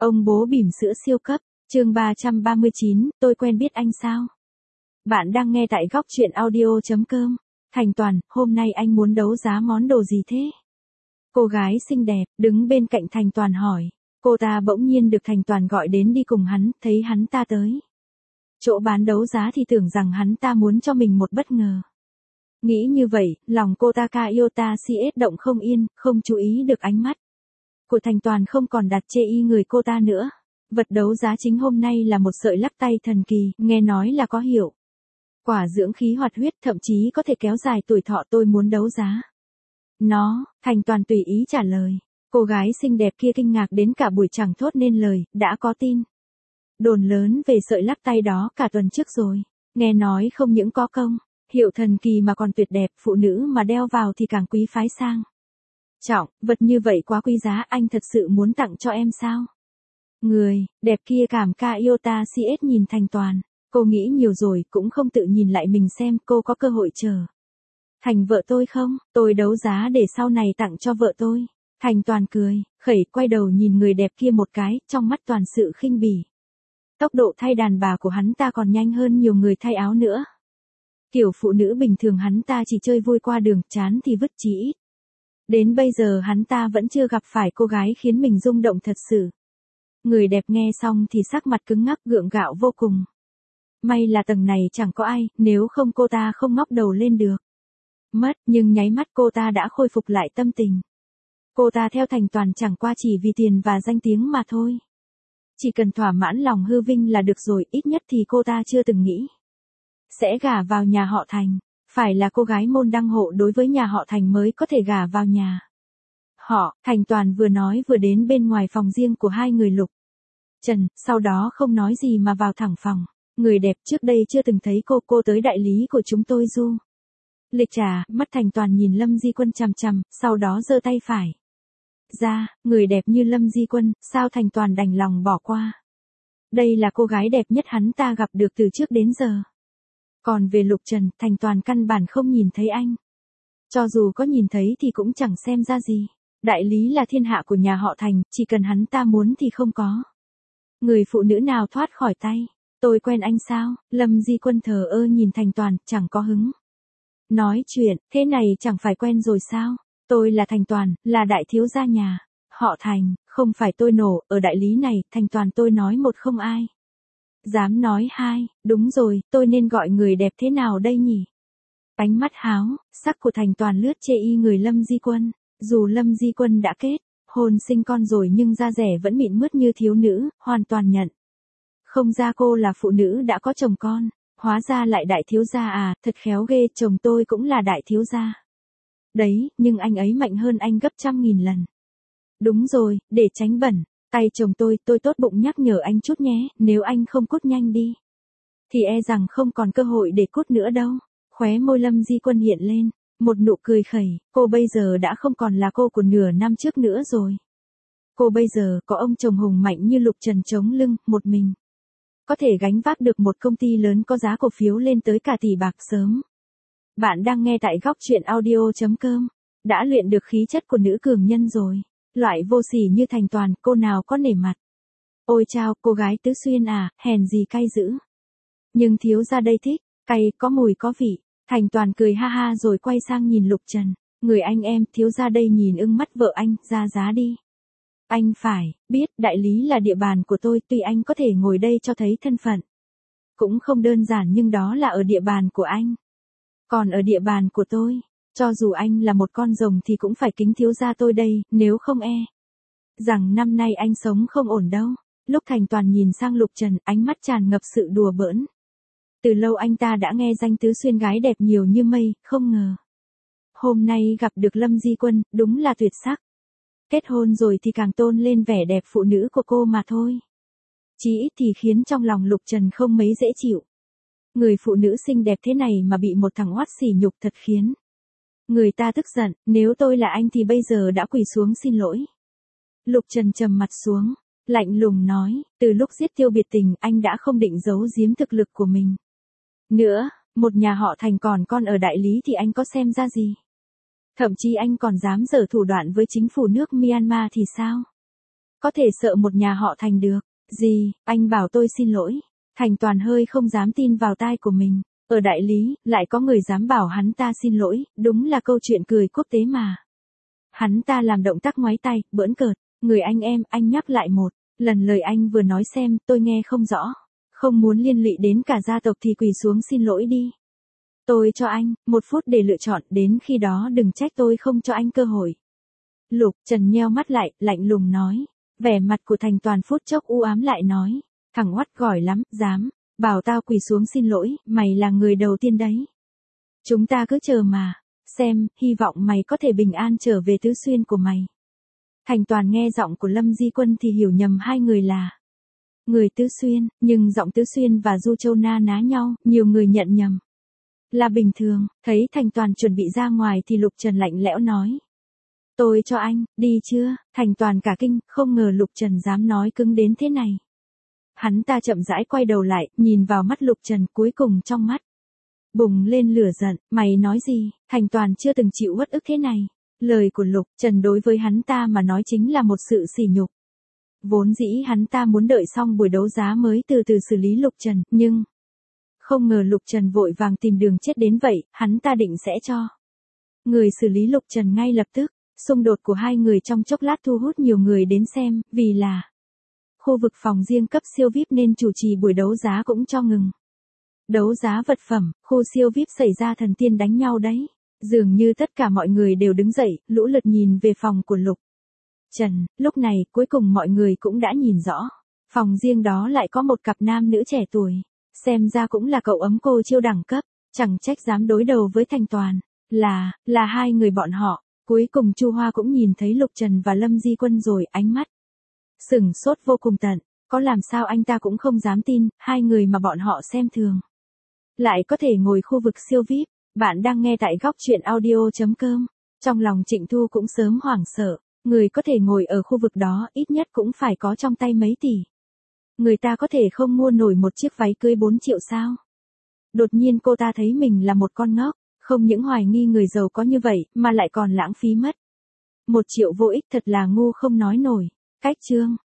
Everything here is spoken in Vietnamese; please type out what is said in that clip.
Ông bố bỉm sữa siêu cấp, chương 339, tôi quen biết anh sao? Bạn đang nghe tại góc truyện audio.com. Thành Toàn, hôm nay anh muốn đấu giá món đồ gì thế? Cô gái xinh đẹp, đứng bên cạnh Thành Toàn hỏi. Cô ta bỗng nhiên được Thành Toàn gọi đến đi cùng hắn, thấy hắn ta tới chỗ bán đấu giá thì tưởng rằng hắn ta muốn cho mình một bất ngờ. Nghĩ như vậy, lòng cô ta Iota CS động không yên, không chú ý được ánh mắt của Thành Toàn không còn đặt chê y người cô ta nữa. Vật đấu giá chính hôm nay là một sợi lắc tay thần kỳ, nghe nói là có hiệu quả dưỡng khí hoạt huyết, thậm chí có thể kéo dài tuổi thọ. Tôi muốn đấu giá nó. Thành Toàn tùy ý trả lời. Cô gái xinh đẹp kia kinh ngạc đến cả buổi chẳng thốt nên lời. Đã có tin đồn lớn về sợi lắc tay đó cả tuần trước rồi. Nghe nói không những có công hiệu thần kỳ mà còn tuyệt đẹp, phụ nữ mà đeo vào thì càng quý phái sang trọng. Vật như vậy quá quý giá, anh thật sự muốn tặng cho em sao? Người đẹp kia cảm Iota CS nhìn Thành Toàn. Cô nghĩ nhiều rồi, cũng không tự nhìn lại mình xem cô có cơ hội trở thành vợ tôi không? Tôi đấu giá để sau này tặng cho vợ tôi. Thành Toàn cười khẩy, quay đầu nhìn người đẹp kia một cái, trong mắt toàn sự khinh bỉ. Tốc độ thay đàn bà của hắn ta còn nhanh hơn nhiều người thay áo nữa. Kiểu phụ nữ bình thường hắn ta chỉ chơi vui qua đường, chán thì vứt chí ít. Đến bây giờ hắn ta vẫn chưa gặp phải cô gái khiến mình rung động thật sự. Người đẹp nghe xong thì sắc mặt cứng ngắc, gượng gạo vô cùng. May là tầng này chẳng có ai, nếu không cô ta không ngóc đầu lên được mất, nhưng nháy mắt cô ta đã khôi phục lại tâm tình. Cô ta theo Thành Toàn chẳng qua chỉ vì tiền và danh tiếng mà thôi. Chỉ cần thỏa mãn lòng hư vinh là được rồi, ít nhất thì cô ta chưa từng nghĩ sẽ gả vào nhà họ Thành. Phải là cô gái môn đăng hộ đối với nhà họ Thành mới có thể gả vào nhà họ. Thành Toàn vừa nói vừa đến bên ngoài phòng riêng của hai người Lục Trần, sau đó không nói gì mà vào thẳng phòng. Người đẹp, trước đây chưa từng thấy cô tới đại lý của chúng tôi du lịch trà. Mắt Thành Toàn nhìn Lâm Di Quân chằm chằm, sau đó giơ tay phải ra. Người đẹp như Lâm Di Quân, sao Thành Toàn đành lòng bỏ qua. Đây là cô gái đẹp nhất hắn ta gặp được từ trước đến giờ. Còn về Lục Trần, Thành Toàn căn bản không nhìn thấy anh. Cho dù có nhìn thấy thì cũng chẳng xem ra gì. Đại lý là thiên hạ của nhà họ Thành, chỉ cần hắn ta muốn thì không có người phụ nữ nào thoát khỏi tay. Tôi quen anh sao? Lâm Di Quân thờ ơ nhìn Thành Toàn, chẳng có hứng nói chuyện. Thế này chẳng phải quen rồi sao? Tôi là Thành Toàn, là đại thiếu gia nhà họ Thành. Không phải tôi nổ, ở đại lý này, Thành Toàn tôi nói một không ai dám nói hai. Đúng rồi, tôi nên gọi người đẹp thế nào đây nhỉ? Ánh mắt háo sắc của Thành Toàn lướt chê y người Lâm Di Quân. Dù Lâm Di Quân đã kết hôn sinh con rồi nhưng da rẻ vẫn mịn mướt như thiếu nữ, hoàn toàn nhận không ra cô là phụ nữ đã có chồng con. Hóa ra lại đại thiếu gia à, thật khéo ghê, chồng tôi cũng là đại thiếu gia đấy, nhưng anh ấy mạnh hơn anh gấp 100.000 lần. Đúng rồi, để tránh bẩn tay chồng tôi tốt bụng nhắc nhở anh chút nhé, nếu anh không cút nhanh đi thì e rằng không còn cơ hội để cút nữa đâu. Khóe môi Lâm Di Quân hiện lên một nụ cười khẩy. Cô bây giờ đã không còn là cô của nửa năm trước nữa rồi. Cô bây giờ có ông chồng hùng mạnh như Lục Trần chống lưng, một mình có thể gánh vác được một công ty lớn có giá cổ phiếu lên tới cả tỷ bạc sớm. Bạn đang nghe tại góc truyện audio.com. Đã luyện được khí chất của nữ cường nhân rồi. Loại vô sỉ như Thành Toàn, cô nào có nể mặt. Ôi chao, cô gái tứ xuyên à, hèn gì cay dữ. Nhưng thiếu gia đây thích, cay, có mùi có vị. Thành Toàn cười ha ha rồi quay sang nhìn Lục Trần. Người anh em, thiếu gia đây nhìn ưng mắt vợ anh, ra giá đi. Anh phải biết, đại lý là địa bàn của tôi, tuy anh có thể ngồi đây cho thấy thân phận cũng không đơn giản nhưng đó là ở địa bàn của anh. Còn ở địa bàn của tôi, cho dù anh là một con rồng thì cũng phải kính thiếu gia tôi đây, nếu không rằng năm nay anh sống không ổn đâu. Lúc Thành Toàn nhìn sang Lục Trần, ánh mắt tràn ngập sự đùa bỡn. Từ lâu anh ta đã nghe danh tứ xuyên gái đẹp nhiều như mây, không ngờ hôm nay gặp được Lâm Di Quân, đúng là tuyệt sắc. Kết hôn rồi thì càng tôn lên vẻ đẹp phụ nữ của cô mà thôi. Chí ít thì khiến trong lòng Lục Trần không mấy dễ chịu. Người phụ nữ xinh đẹp thế này mà bị một thằng oát sỉ nhục thật khiến người ta tức giận. Nếu tôi là anh thì bây giờ đã quỳ xuống xin lỗi. Lục Trần trầm mặt xuống, lạnh lùng nói, từ lúc giết Tiêu Biệt Tình anh đã không định giấu giếm thực lực của mình nữa. Một nhà họ Thành còn con ở đại lý thì anh có xem ra gì? Thậm chí anh còn dám giở thủ đoạn với chính phủ nước Myanmar thì sao? có thể sợ một nhà họ Thành được. Gì, anh bảo tôi xin lỗi. Thành Toàn hơi không dám tin vào tai của mình. Ở đại lý, lại có người dám bảo hắn ta xin lỗi, đúng là câu chuyện cười quốc tế mà. Hắn ta làm động tác ngoáy tay, bỡn cợt. Người anh nhắc lại một lần lời anh vừa nói xem, tôi nghe không rõ. Không muốn liên lụy đến cả gia tộc thì quỳ xuống xin lỗi đi. Tôi cho anh 1 phút để lựa chọn, đến khi đó đừng trách tôi không cho anh cơ hội. Lục Trần nheo mắt lại, lạnh lùng nói. Vẻ mặt của Thành Toàn phút chốc u ám lại nói. Thằng oắt giỏi lắm, dám bảo tao quỳ xuống xin lỗi, mày là người đầu tiên đấy. Chúng ta cứ chờ mà, xem, hy vọng mày có thể bình an trở về Tứ Xuyên của mày. Thành Toàn nghe giọng của Lâm Di Quân thì hiểu nhầm hai người là người Tứ Xuyên, nhưng giọng Tứ Xuyên và Du Châu na ná nhau, nhiều người nhận nhầm là bình thường. Thấy Thành Toàn chuẩn bị ra ngoài thì Lục Trần lạnh lẽo nói. Tôi cho anh, đi chưa? Thành Toàn cả kinh, không ngờ Lục Trần dám nói cứng đến thế này. Hắn ta chậm rãi quay đầu lại, nhìn vào mắt Lục Trần, cuối cùng trong mắt bùng lên lửa giận. Mày nói gì? Thành Toàn chưa từng chịu uất ức thế này. Lời của Lục Trần đối với hắn ta mà nói chính là một sự sỉ nhục. Vốn dĩ hắn ta muốn đợi xong buổi đấu giá mới từ từ xử lý Lục Trần, nhưng không ngờ Lục Trần vội vàng tìm đường chết đến vậy, hắn ta định sẽ cho người xử lý Lục Trần ngay lập tức. Xung đột của hai người trong chốc lát thu hút nhiều người đến xem, vì là khu vực phòng riêng cấp siêu VIP nên chủ trì buổi đấu giá cũng cho ngừng. Đấu giá vật phẩm, khu siêu VIP xảy ra thần tiên đánh nhau đấy. Dường như tất cả mọi người đều đứng dậy, lũ lượt nhìn về phòng của Lục Trần. Lúc này, cuối cùng mọi người cũng đã nhìn rõ. Phòng riêng đó lại có một cặp nam nữ trẻ tuổi. Xem ra cũng là cậu ấm cô Chiêu đẳng cấp. Chẳng trách dám đối đầu với Thành Toàn. Là hai người bọn họ. Cuối cùng Chu Hoa cũng nhìn thấy Lục Trần và Lâm Di Quân rồi, ánh mắt sửng sốt vô cùng tận. Có làm sao anh ta cũng không dám tin, hai người mà bọn họ xem thường lại có thể ngồi khu vực siêu VIP. Bạn đang nghe tại góc truyện audio.com. Trong lòng Trịnh Thu cũng sớm hoảng sợ. Người có thể ngồi ở khu vực đó ít nhất cũng phải có trong tay mấy tỷ. Người ta có thể không mua nổi một chiếc váy cưới 4 triệu sao? Đột nhiên cô ta thấy mình là một con ngốc. Không những hoài nghi người giàu có như vậy, mà lại còn lãng phí mất 1 triệu vô ích, thật là ngu không nói nổi. Cách chương